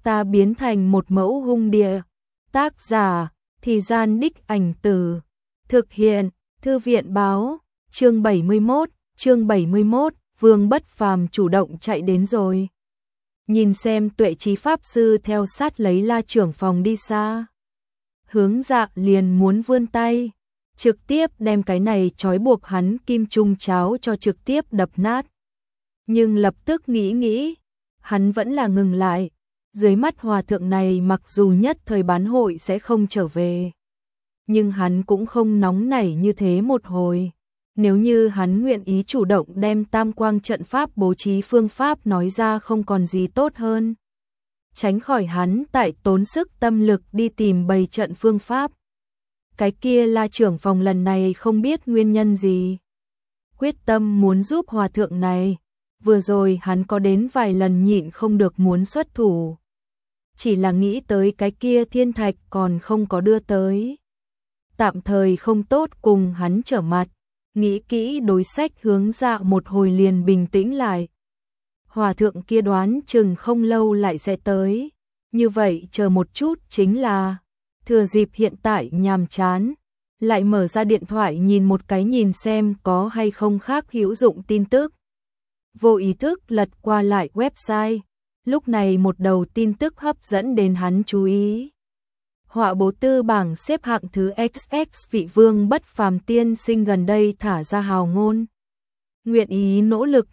ta biến thành một mẫu hung địa. Tác giả, Thì Gian Đích Ảnh Từ. Thực hiện, Thư viện báo, chương 71, Vương Bất Phàm chủ động chạy đến rồi. Nhìn xem Tuệ Trí Pháp Sư theo sát lấy La trưởng phòng đi xa. Hướng Dạ liền muốn vươn tay, trực tiếp đem cái này trói buộc hắn kim trung cháo cho trực tiếp đập nát. Nhưng lập tức nghĩ, hắn vẫn là ngừng lại. Dưới mắt hòa thượng này mặc dù nhất thời bán hội sẽ không trở về, nhưng hắn cũng không nóng nảy như thế một hồi. Nếu như hắn nguyện ý chủ động đem tam quang trận pháp bố trí phương pháp nói ra không còn gì tốt hơn. Tránh khỏi hắn tại tốn sức tâm lực đi tìm bày trận phương pháp. Cái kia La trưởng phòng lần này không biết nguyên nhân gì, quyết tâm muốn giúp hòa thượng này. Vừa rồi hắn có đến vài lần nhịn không được muốn xuất thủ. Chỉ là nghĩ tới cái kia thiên thạch còn không có đưa tới. Tạm thời không tốt cùng hắn trở mặt. Nghĩ kỹ đối sách Hướng Dạ một hồi liền bình tĩnh lại. Hòa thượng kia đoán chừng không lâu lại sẽ tới. Như vậy chờ một chút chính là thừa dịp hiện tại nhàm chán, lại mở ra điện thoại nhìn một cái nhìn xem có hay không khác hữu dụng tin tức. Vô ý thức lật qua lại website. Lúc này một đầu tin tức hấp dẫn đến hắn chú ý. Họa bố tư bảng xếp hạng thứ XX vị Vương Bất Phàm tiên sinh gần đây thả ra hào ngôn. Nguyện ý nỗ lực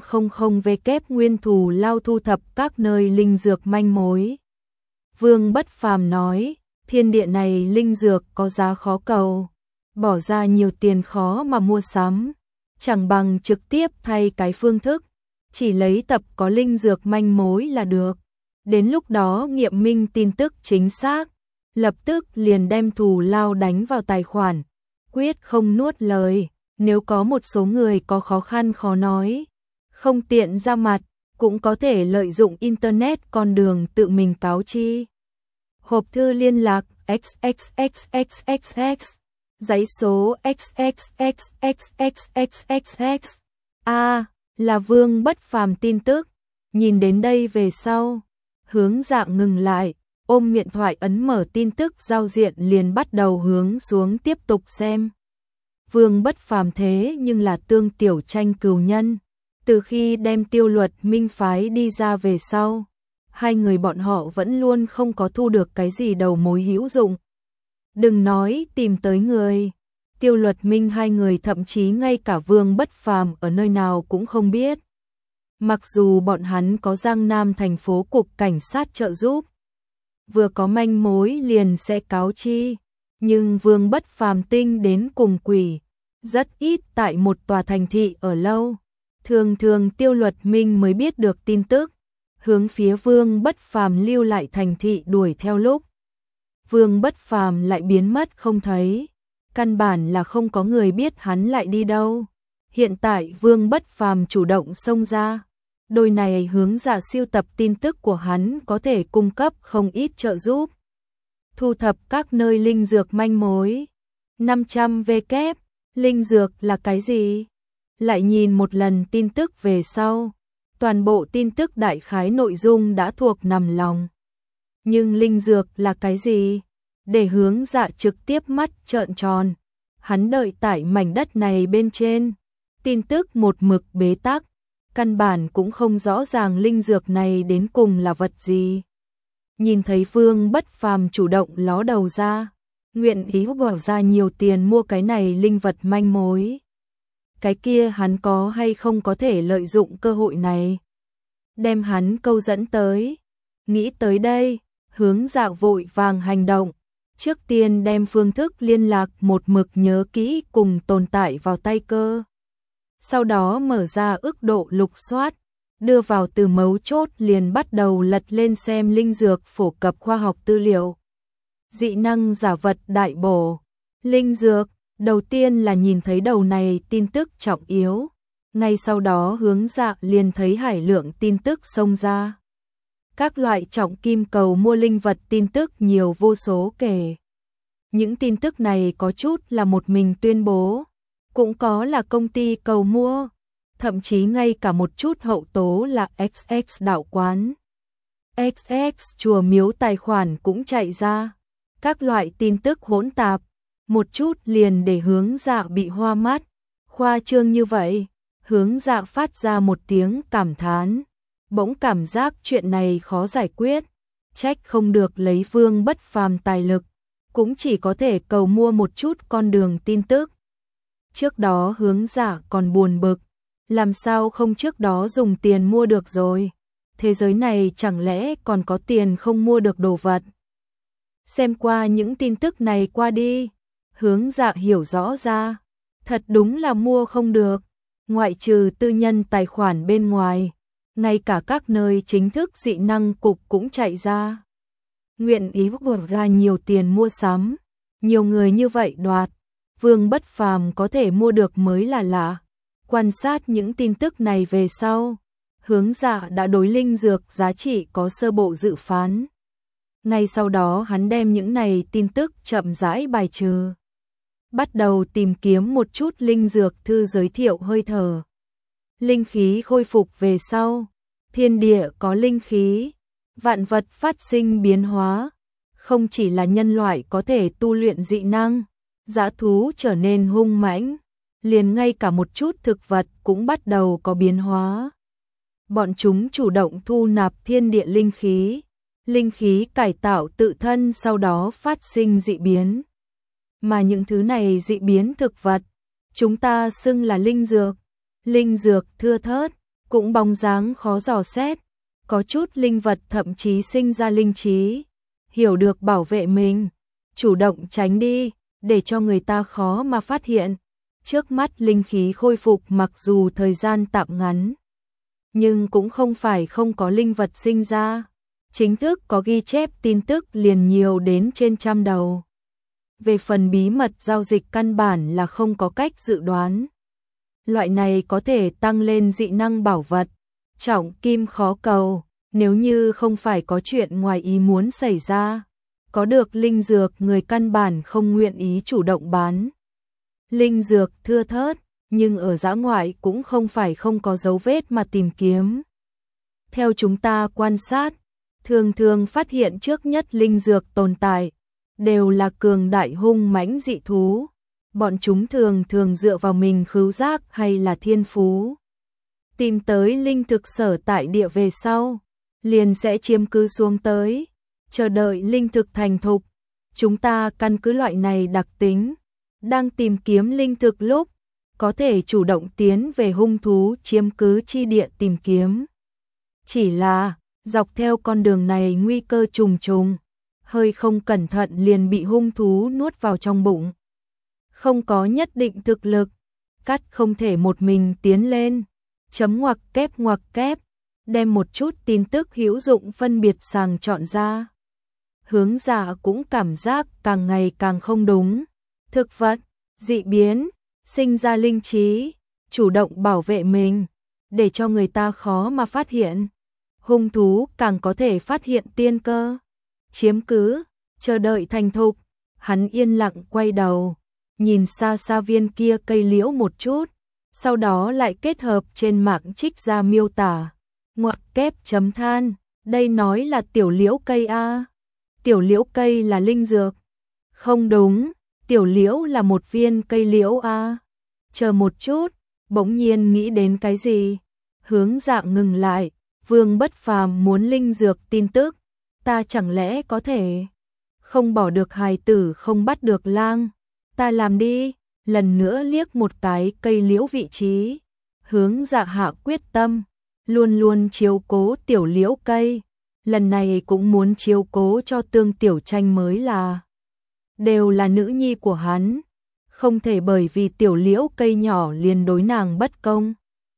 500W nguyên thù lao thu thập các nơi linh dược manh mối. Vương Bất Phàm nói, thiên địa này linh dược có giá khó cầu, bỏ ra nhiều tiền khó mà mua sắm, chẳng bằng trực tiếp thay cái phương thức, chỉ lấy tập có linh dược manh mối là được. Đến lúc đó nghiệm minh tin tức chính xác, lập tức liền đem thù lao đánh vào tài khoản, quyết không nuốt lời. Nếu có một số người có khó khăn khó nói, không tiện ra mặt, cũng có thể lợi dụng internet con đường tự mình cáo chi. Hộp thư liên lạc XXXXXX, giấy số XXXXXXX. Là Vương Bất Phàm tin tức. Nhìn đến đây về sau, Hướng Dạ ngừng lại, ôm điện thoại ấn mở tin tức giao diện liền bắt đầu hướng xuống tiếp tục xem. Vương Bất Phàm thế nhưng là Tương Tiểu Tranh cừu nhân. Từ khi đem Tiêu Luật Minh phái đi ra về sau, hai người bọn họ vẫn luôn không có thu được cái gì đầu mối hữu dụng. Đừng nói tìm tới người, Tiêu Luật Minh hai người thậm chí ngay cả Vương Bất Phàm ở nơi nào cũng không biết. Mặc dù bọn hắn có Giang Nam thành phố cục cảnh sát trợ giúp, vừa có manh mối liền sẽ cáo chi, nhưng Vương Bất Phàm tinh đến cùng quỷ, rất ít tại một tòa thành thị ở lâu. Thường thường Tiêu Luật Minh mới biết được tin tức, hướng phía Vương Bất Phàm lưu lại thành thị đuổi theo lúc Vương Bất Phàm lại biến mất không thấy, căn bản là không có người biết hắn lại đi đâu. Hiện tại Vương Bất Phàm chủ động xông ra, đôi này Hướng Dạ siêu tập tin tức của hắn có thể cung cấp không ít trợ giúp. Thu thập các nơi linh dược manh mối. 500W, linh dược là cái gì? Lại nhìn một lần tin tức về sau, toàn bộ tin tức đại khái nội dung đã thuộc nằm lòng. Nhưng linh dược là cái gì? Để Hướng Dạ trực tiếp mắt trợn tròn. Hắn đợi tại mảnh đất này bên trên, tin tức một mực bế tắc, căn bản cũng không rõ ràng linh dược này đến cùng là vật gì. Nhìn thấy Vương Bất Phàm chủ động ló đầu ra, nguyện ý bỏ ra nhiều tiền mua cái này linh vật manh mối. Cái kia hắn có hay không có thể lợi dụng cơ hội này, đem hắn câu dẫn tới. Nghĩ tới đây, Hướng Dạ vội vàng hành động. Trước tiên đem phương thức liên lạc một mực nhớ kỹ cùng tồn tại vào tay cơ. Sau đó mở ra ức độ lục soát, đưa vào từ mấu chốt liền bắt đầu lật lên xem linh dược phổ cập khoa học tư liệu. Dị năng giả vật đại bổ, linh dược, đầu tiên là nhìn thấy đầu này tin tức trọng yếu. Ngay sau đó Hướng Dạ liền thấy hải lượng tin tức xông ra. Các loại trọng kim cầu mua linh vật tin tức nhiều vô số kể. Những tin tức này có chút là một mình tuyên bố, cũng có là công ty cầu mua, thậm chí ngay cả một chút hậu tố là XX đạo quán. XX chùa miếu tài khoản cũng chạy ra. Các loại tin tức hỗn tạp, một chút liền để Hướng Dạ bị hoa mắt. Khoa trương như vậy, Hướng Dạ phát ra một tiếng cảm thán, bỗng cảm giác chuyện này khó giải quyết, trách không được lấy Vương Bất Phàm tài lực, cũng chỉ có thể cầu mua một chút con đường tin tức. Trước đó Hướng Dạ còn buồn bực, làm sao không trước đó dùng tiền mua được rồi, thế giới này chẳng lẽ còn có tiền không mua được đồ vật. Xem qua những tin tức này qua đi, Hướng Dạ hiểu rõ ra, thật đúng là mua không được, ngoại trừ tư nhân tài khoản bên ngoài, ngay cả các nơi chính thức dị năng cục cũng chạy ra. Nguyện ý bỏ ra nhiều tiền mua sắm, nhiều người như vậy đoạt, Vương Bất Phàm có thể mua được mới là lạ. Quan sát những tin tức này về sau, Hướng Dạ đã đối linh dược giá trị có sơ bộ dự phán. Ngay sau đó hắn đem những này tin tức chậm rãi bài trừ. Bắt đầu tìm kiếm một chút linh dược thư giới thiệu hơi thở. Linh khí khôi phục về sau, thiên địa có linh khí, vạn vật phát sinh biến hóa. Không chỉ là nhân loại có thể tu luyện dị năng, dã thú trở nên hung mãnh, liền ngay cả một chút thực vật cũng bắt đầu có biến hóa. Bọn chúng chủ động thu nạp thiên địa linh khí cải tạo tự thân sau đó phát sinh dị biến. Mà những thứ này dị biến thực vật, chúng ta xưng là linh dược thưa thớt, cũng bóng dáng khó dò xét, có chút linh vật thậm chí sinh ra linh trí, hiểu được bảo vệ mình, chủ động tránh đi, để cho người ta khó mà phát hiện. Trước mắt linh khí khôi phục mặc dù thời gian tạm ngắn, nhưng cũng không phải không có linh vật sinh ra. Chính thức có ghi chép tin tức liền nhiều đến trên 100 đầu. Về phần bí mật giao dịch căn bản là không có cách dự đoán. Loại này có thể tăng lên dị năng bảo vật, trọng kim khó cầu, nếu như không phải có chuyện ngoài ý muốn xảy ra. Có được linh dược người căn bản không nguyện ý chủ động bán. Linh dược thưa thớt, nhưng ở dã ngoại cũng không phải không có dấu vết mà tìm kiếm. Theo chúng ta quan sát, thường thường phát hiện trước nhất linh dược tồn tại, đều là cường đại hung mãnh dị thú. Bọn chúng thường thường dựa vào mình khứu giác hay là thiên phú. Tìm tới linh thực sở tại địa về sau, liền sẽ chiếm cứ xuống tới, chờ đợi linh thực thành thục. Chúng ta căn cứ loại này đặc tính, đang tìm kiếm linh thực lúc, có thể chủ động tiến về hung thú chiếm cứ chi địa tìm kiếm. Chỉ là, dọc theo con đường này nguy cơ trùng trùng, hơi không cẩn thận liền bị hung thú nuốt vào trong bụng. Không có nhất định thực lực, cắt không thể một mình tiến lên, chấm ngoặc kép, đem một chút tin tức hữu dụng phân biệt sàng chọn ra. Hướng Dạ cũng cảm giác càng ngày càng không đúng. Thực vật, dị biến, sinh ra linh trí, chủ động bảo vệ mình, để cho người ta khó mà phát hiện. Hung thú càng có thể phát hiện tiên cơ, chiếm cứ, chờ đợi thành thục. Hắn yên lặng quay đầu, nhìn xa xa viên kia cây liễu một chút, sau đó lại kết hợp trên mạng trích ra miêu tả. Ngoặc kép chấm than, đây nói là tiểu liễu cây a. Tiểu liễu cây là linh dược. Không đúng, tiểu liễu là một viên cây liễu a. Chờ một chút, bỗng nhiên nghĩ đến cái gì. Hướng Dạ ngừng lại, Vương Bất Phàm muốn linh dược tin tức, ta chẳng lẽ có thể không bỏ được hài tử không bắt được lang, ta làm đi. Lần nữa liếc một cái cây liễu vị trí, Hướng Dạ hạ quyết tâm, luôn luôn chiếu cố tiểu liễu cây, lần này cũng muốn chiếu cố cho Tương Tiểu Tranh mới là. Đều là nữ nhi của hắn, không thể bởi vì tiểu liễu cây nhỏ liền đối nàng bất công.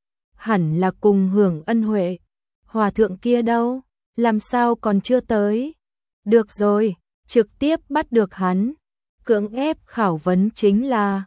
Hẳn là cùng hưởng ân huệ. Hòa thượng kia đâu, làm sao còn chưa tới? Được rồi, trực tiếp bắt được hắn, cưỡng ép khảo vấn chính là.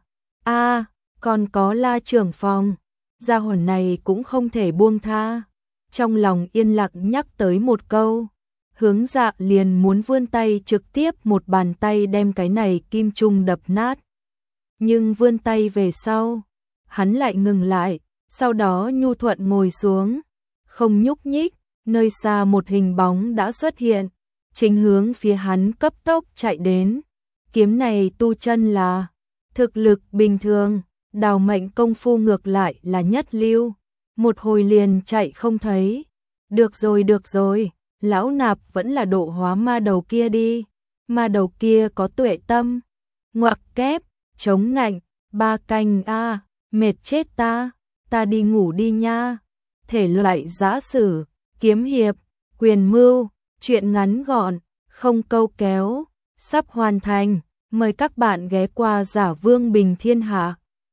Còn có La trưởng phòng, gia hồn này cũng không thể buông tha. Trong lòng yên lặng nhắc tới một câu, Hướng Dạ liền muốn vươn tay trực tiếp một bàn tay đem cái này kim trung đập nát. Nhưng vươn tay về sau, hắn lại ngừng lại, sau đó nhu thuận ngồi xuống, không nhúc nhích, Nơi xa một hình bóng đã xuất hiện, chính hướng phía hắn cấp tốc chạy đến. Kiếm này tu chân là thực lực bình thường, đào mệnh công phu ngược lại là nhất lưu. Một hồi liền chạy không thấy. Được rồi, lão nạp vẫn là độ hóa ma đầu kia đi. Ma đầu kia có tuệ tâm. Ngoặc kép, chống nạnh, 3 canh a, mệt chết ta đi ngủ đi nha. Thể loại giã sử, kiếm hiệp, quyền mưu, truyện ngắn gọn, không câu kéo, sắp hoàn thành. Mời các bạn ghé qua Giả Vương Bình Thiên Hạ.